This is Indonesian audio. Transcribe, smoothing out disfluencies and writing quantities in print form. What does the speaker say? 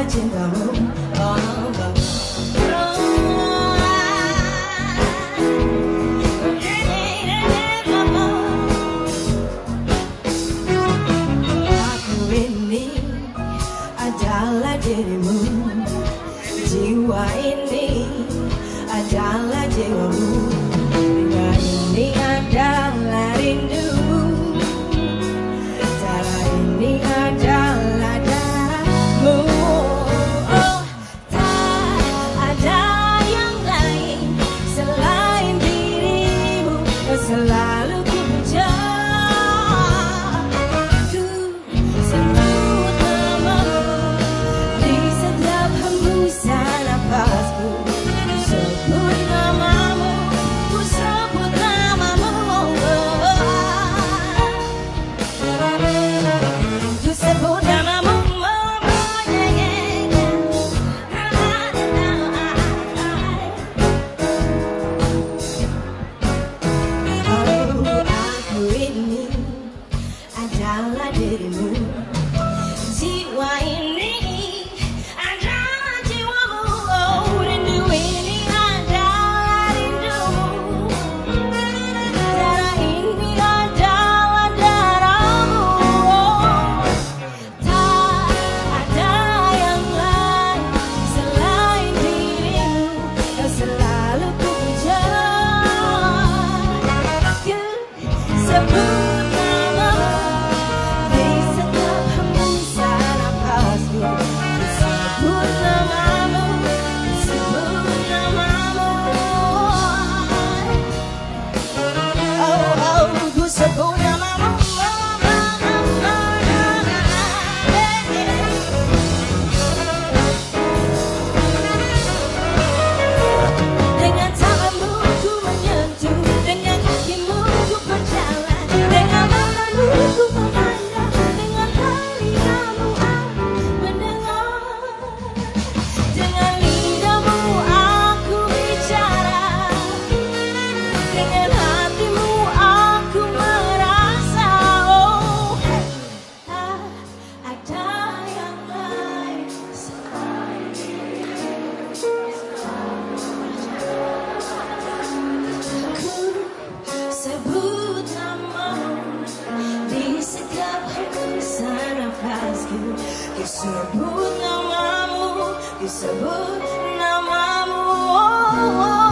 cintamu. Aku ini adalah dirimu, jiwa ini adalah jiwamu, dunia ini adalah rindumu, darah ini adalah darahmu. Oh, tak ada yang lain selain dirimu, selalu ku puja. Ku sebut namamu di setiap hembusan nafasku. Ku sebut namamu, ku sebut namamu. Ku sebut namamu. Aku ini adalah dirimu, jiwa ini adalah jiwamu. Oh, rindu ini adalah rindumu, darah ini adalah darahmu. Oh, tak ada yang lain selain dirimu, kau selalu ku puja. Sebut namamu di setiap hembusan nafasku. Sebut namamu, sebut namamu. Oh, oh, ku sebut namamu. Dengan tanganmu ku menyentuh, dengan kakimu ku berjalan, dengan matamu ku memandang, dengan telingamu aku mendengar, dengan lidahmu aku bicara, dengan hatimu aku merasa. Oh, tak ada yang lain selain sebut namamu di setiap hembusan nafasku. Ku sebut namamu, ku sebut namamu. Oh, oh.